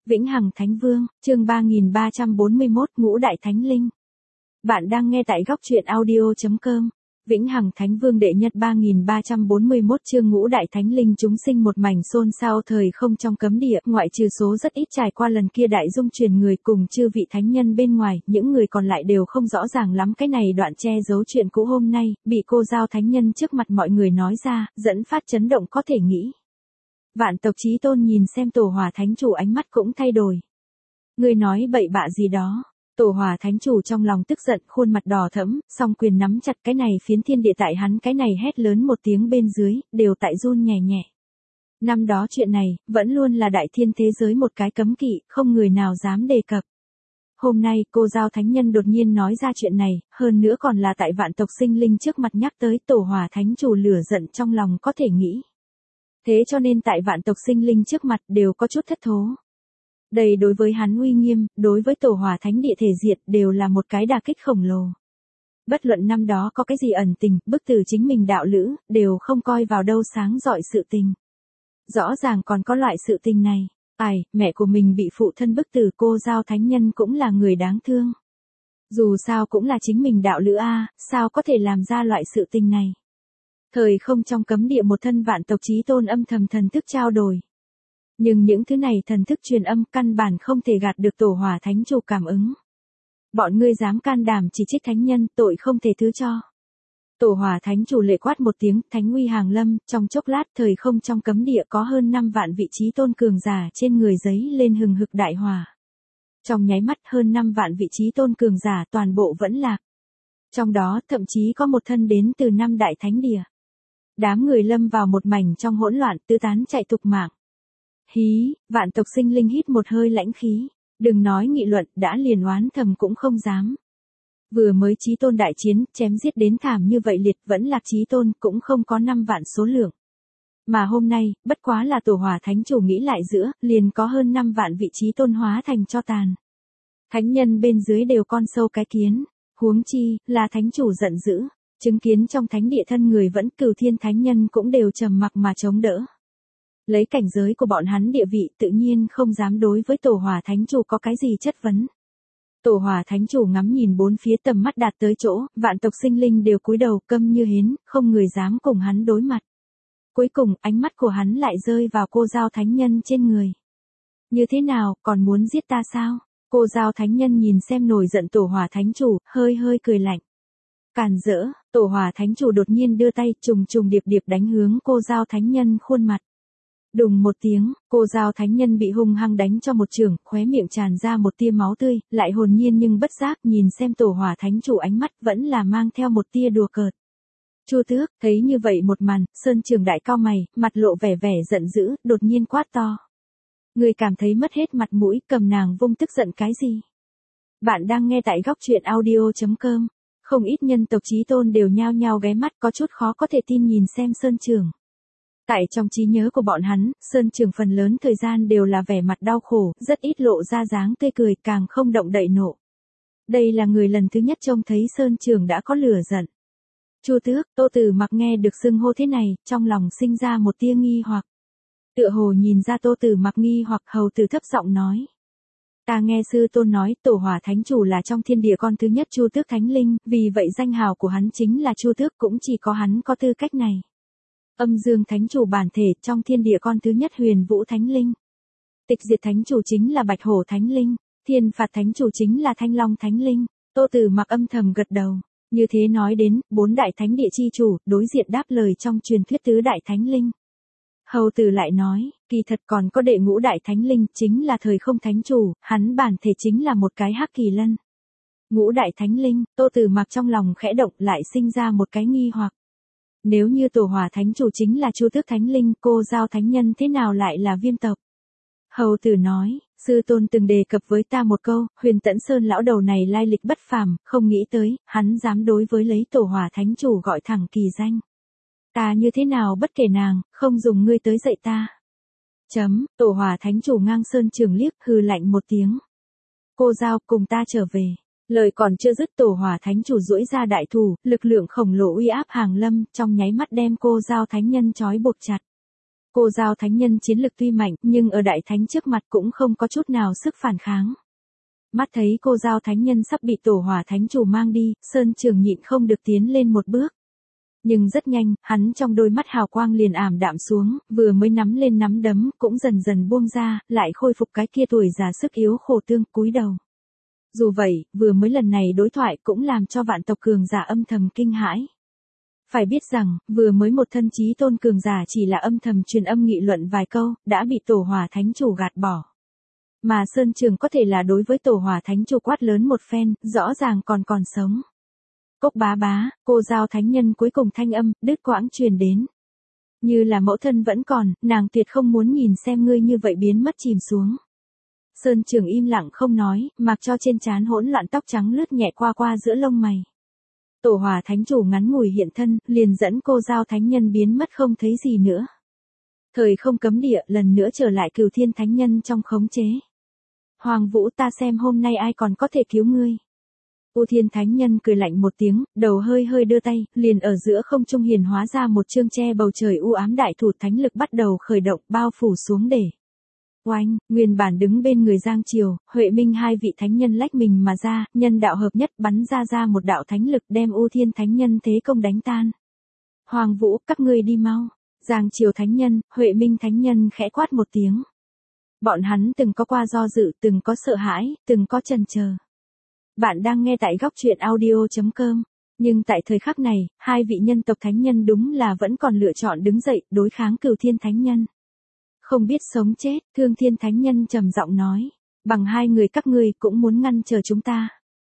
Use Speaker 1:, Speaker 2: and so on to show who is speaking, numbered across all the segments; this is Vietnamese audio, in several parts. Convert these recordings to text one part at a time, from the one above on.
Speaker 1: Vĩnh Hằng Thánh Vương, chương 3341, Ngũ Đại Thánh Linh. Bạn đang nghe tại góc truyện audio.com. Vĩnh Hằng Thánh Vương đệ nhất 3341 chương Ngũ Đại Thánh Linh chúng sinh một mảnh xôn xao thời không trong cấm địa, ngoại trừ số rất ít trải qua lần kia đại dung truyền người cùng chư vị thánh nhân bên ngoài, những người còn lại đều không rõ ràng lắm cái này đoạn che giấu chuyện cũ hôm nay, bị cô giao thánh nhân trước mặt mọi người nói ra, dẫn phát chấn động có thể nghĩ. Vạn tộc Chí Tôn nhìn xem Tổ Hỏa Thánh Chủ ánh mắt cũng thay đổi. Ngươi nói bậy bạ gì đó? Tổ Hỏa Thánh Chủ trong lòng tức giận, khuôn mặt đỏ thẫm, song quyền nắm chặt cái này phiến thiên địa tại hắn cái này hét lớn một tiếng bên dưới, đều tại run nhẹ nhẹ. Năm đó chuyện này, vẫn luôn là đại thiên thế giới một cái cấm kỵ, không người nào dám đề cập. Hôm nay cô giao thánh nhân đột nhiên nói ra chuyện này, hơn nữa còn là tại vạn tộc sinh linh trước mặt nhắc tới Tổ Hỏa Thánh Chủ lửa giận trong lòng có thể nghĩ. Thế cho nên tại vạn tộc sinh linh trước mặt đều có chút thất thố. Đây đối với hắn uy nghiêm, đối với Tổ Hỏa Thánh Địa thể diệt đều là một cái đả kích khổng lồ. Bất luận năm đó có cái gì ẩn tình, bức tử chính mình đạo lữ, đều không coi vào đâu sáng rọi sự tình. Rõ ràng còn có loại sự tình này. Mẹ của mình bị phụ thân bức tử, cô giao thánh nhân cũng là người đáng thương. Dù sao cũng là chính mình đạo lữ a, sao có thể làm ra loại sự tình này. Thời không trong cấm địa một thân vạn tộc Chí Tôn âm thầm thần thức trao đổi. Nhưng những thứ này thần thức truyền âm căn bản không thể gạt được Tổ Hỏa Thánh Chủ cảm ứng. Bọn ngươi dám can đảm chỉ trích thánh nhân, tội không thể thứ cho. Tổ Hỏa Thánh Chủ lệ quát một tiếng, thánh uy hàng lâm, trong chốc lát thời không trong cấm địa có hơn 5 vạn vị Chí Tôn cường giả trên người giấy lên hừng hực đại hỏa. Trong nháy mắt hơn 5 vạn vị Chí Tôn cường giả toàn bộ vẫn lạc. Trong đó thậm chí có một thân đến từ 5 đại thánh địa. Đám người lâm vào một mảnh trong hỗn loạn tứ tán chạy tục mạng. Hí, vạn tộc sinh linh hít một hơi lãnh khí. Đừng nói nghị luận, đã liền oán thầm cũng không dám. Vừa mới Chí Tôn đại chiến, chém giết đến thảm như vậy liệt, vẫn lạc Chí Tôn cũng không có 5 vạn số lượng. Mà hôm nay, bất quá là Tổ Hỏa Thánh Chủ nghĩ lại giữa, liền có hơn 5 vạn vị Chí Tôn hóa thành tro tàn. Thánh nhân bên dưới đều con sâu cái kiến, huống chi, là Thánh Chủ giận dữ. Chứng kiến trong thánh địa thân người vẫn Cửu Thiên thánh nhân cũng đều trầm mặc mà chống đỡ. Lấy cảnh giới của bọn hắn địa vị tự nhiên không dám đối với Tổ Hỏa Thánh Chủ có cái gì chất vấn. Tổ Hỏa Thánh Chủ ngắm nhìn bốn phía tầm mắt đạt tới chỗ, vạn tộc sinh linh đều cúi đầu câm như hến, không người dám cùng hắn đối mặt. Cuối cùng ánh mắt của hắn lại rơi vào cô giao thánh nhân trên người. Như thế nào, còn muốn giết ta sao? Cô giao thánh nhân nhìn xem nổi giận Tổ Hỏa Thánh Chủ, hơi hơi cười lạnh. Càn rỡ, Tổ Hỏa Thánh Chủ đột nhiên đưa tay trùng trùng điệp điệp đánh hướng cô giao thánh nhân khuôn mặt. Đùng một tiếng, cô giao thánh nhân bị hung hăng đánh cho một chưởng, khóe miệng tràn ra một tia máu tươi, lại hồn nhiên nhưng bất giác nhìn xem Tổ Hỏa Thánh Chủ ánh mắt vẫn là mang theo một tia đùa cợt. Chu Tước, thấy như vậy một màn, Sơn Trường đại cao mày, mặt lộ vẻ vẻ giận dữ, đột nhiên quát to. Người cảm thấy mất hết mặt mũi, cầm nàng vung tức giận cái gì? Bạn đang nghe tại góc truyện audio.com. Không ít nhân tộc Chí Tôn đều nhao nhao ghé mắt có chút khó có thể tin nhìn xem Sơn Trường. Tại trong trí nhớ của bọn hắn, Sơn Trường phần lớn thời gian đều là vẻ mặt đau khổ, rất ít lộ ra dáng tươi cười, càng không động đậy nộ. Đây là người lần thứ nhất trông thấy Sơn Trường đã có lửa giận. Chu Tước, Tô Tử Mặc nghe được xưng hô thế này, trong lòng sinh ra một tia nghi hoặc. Tựa hồ nhìn ra Tô Tử Mặc nghi hoặc, hầu tử thấp giọng nói. Ta nghe sư tôn nói Tổ Hỏa Thánh Chủ là trong thiên địa con thứ nhất Chu Tước Thánh Linh, vì vậy danh hào của hắn chính là Chu Tước, cũng chỉ có hắn có tư cách này. Âm Dương Thánh Chủ bản thể trong thiên địa con thứ nhất Huyền Vũ Thánh Linh. Tịch Diệt Thánh Chủ chính là Bạch Hổ Thánh Linh, Thiên Phạt Thánh Chủ chính là Thanh Long Thánh Linh. Tô Tử Mặc âm thầm gật đầu. Như thế nói đến, 4 đại thánh địa chi chủ, đối diện đáp lời trong truyền thuyết tứ đại thánh linh. Hầu tử lại nói, kỳ thật còn có đệ ngũ đại thánh linh, chính là thời không thánh chủ, hắn bản thể chính là một cái hắc kỳ lân. Ngũ đại thánh linh, Tô Tử Mặc trong lòng khẽ động lại sinh ra một cái nghi hoặc. Nếu như Tổ Hỏa Thánh Chủ chính là Chu Tước Thánh Linh, cô giao thánh nhân thế nào lại là Viêm tộc? Hầu tử nói, sư tôn từng đề cập với ta một câu, Huyền Tẫn Sơn lão đầu này lai lịch bất phàm, không nghĩ tới, hắn dám đối với lấy Tổ Hỏa Thánh Chủ gọi thẳng kỳ danh. Ta như thế nào bất kể nàng, không dùng ngươi tới dạy ta. Tổ Hỏa Thánh Chủ ngang Sơn Trường liếc, hừ lạnh một tiếng. Cô giao, cùng ta trở về. Lời còn chưa dứt, Tổ Hỏa Thánh Chủ duỗi ra đại thủ, lực lượng khổng lồ uy áp hàng lâm, trong nháy mắt đem cô giao thánh nhân trói buộc chặt. Cô Giao thánh nhân chiến lực tuy mạnh, nhưng ở đại thánh trước mặt cũng không có chút nào sức phản kháng. Mắt thấy cô Giao thánh nhân sắp bị tổ hỏa thánh chủ mang đi, Sơn Trường nhịn không được tiến lên một bước. Nhưng rất nhanh, hắn trong đôi mắt hào quang liền ảm đạm xuống, vừa mới nắm lên nắm đấm, cũng dần dần buông ra, lại khôi phục cái kia tuổi già sức yếu khổ tương, cúi đầu. Dù vậy, vừa mới lần này đối thoại cũng làm cho vạn tộc cường giả âm thầm kinh hãi. Phải biết rằng, vừa mới một thân chí tôn cường giả chỉ là âm thầm truyền âm nghị luận vài câu, đã bị tổ hỏa thánh chủ gạt bỏ. Mà Sơn Trường có thể là đối với tổ hỏa thánh chủ quát lớn một phen, rõ ràng còn sống. Cốc bá bá, cô Giao thánh nhân cuối cùng thanh âm, đứt quãng truyền đến. Như là mẫu thân vẫn còn, nàng tuyệt không muốn nhìn xem ngươi như vậy biến mất chìm xuống. Sơn Trường im lặng không nói, mặc cho trên trán hỗn loạn tóc trắng lướt nhẹ qua giữa lông mày. Tổ hỏa thánh chủ ngắn ngủi hiện thân, liền dẫn cô Giao thánh nhân biến mất không thấy gì nữa. Thời không cấm địa lần nữa trở lại Cửu Thiên thánh nhân trong khống chế. Hoàng Vũ, ta xem hôm nay ai còn có thể cứu ngươi. U Thiên thánh nhân cười lạnh một tiếng, đầu hơi đưa tay, liền ở giữa không trung hiển hóa ra một chương che bầu trời u ám đại thủ thánh lực bắt đầu khởi động, bao phủ xuống để. Oanh, nguyên bản đứng bên người Giang Triều, Huệ Minh hai vị thánh nhân lách mình mà ra, nhân đạo hợp nhất bắn ra một đạo thánh lực đem U Thiên thánh nhân thế công đánh tan. Hoàng Vũ, các ngươi đi mau. Giang Triều thánh nhân, Huệ Minh thánh nhân khẽ quát một tiếng. Bọn hắn từng có qua do dự, từng có sợ hãi, từng có chần chờ. Bạn đang nghe tại góc truyện audio.com. Nhưng tại thời khắc này, hai vị nhân tộc thánh nhân đúng là vẫn còn lựa chọn đứng dậy, đối kháng Cửu Thiên thánh nhân. Không biết sống chết, Thương Thiên thánh nhân trầm giọng nói. Bằng hai người các ngươi cũng muốn ngăn trở chúng ta.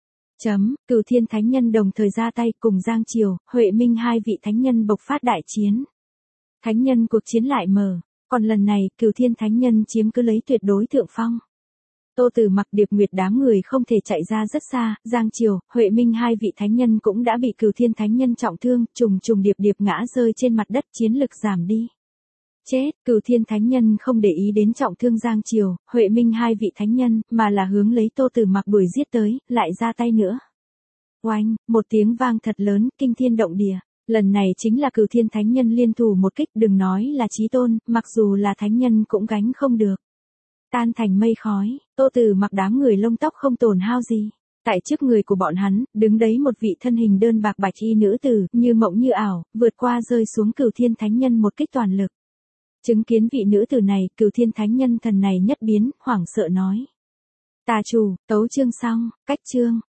Speaker 1: Cửu Thiên thánh nhân đồng thời ra tay cùng Giang Triều, Huệ Minh hai vị thánh nhân bộc phát đại chiến. Thánh nhân cuộc chiến lại mở. Còn lần này, Cửu Thiên thánh nhân chiếm cứ lấy tuyệt đối thượng phong. Tô Tử Mặc Điệp Nguyệt đám người không thể chạy ra rất xa, Giang Triều, Huệ Minh hai vị thánh nhân cũng đã bị Cửu Thiên thánh nhân trọng thương, trùng điệp ngã rơi trên mặt đất, chiến lực giảm đi. Chết, Cửu Thiên thánh nhân không để ý đến trọng thương Giang Triều, Huệ Minh hai vị thánh nhân, mà là hướng lấy Tô Tử Mặc đuổi giết tới, lại ra tay nữa. Oanh, một tiếng vang thật lớn, kinh thiên động địa. Lần này chính là Cửu Thiên thánh nhân liên thủ một kích, đừng nói là chí tôn, mặc dù là thánh nhân cũng gánh không được. Tan thành mây khói, Tô Tử Mặc đám người lông tóc không tổn hao gì. Tại trước người của bọn hắn, đứng đấy một vị thân hình đơn bạc bạch y nữ tử, như mộng như ảo, vượt qua rơi xuống Cửu Thiên thánh nhân một kích toàn lực. Chứng kiến vị nữ tử này, Cửu Thiên thánh nhân thần này nhất biến, hoảng sợ nói. Tà chủ, tấu chương xong, cách chương.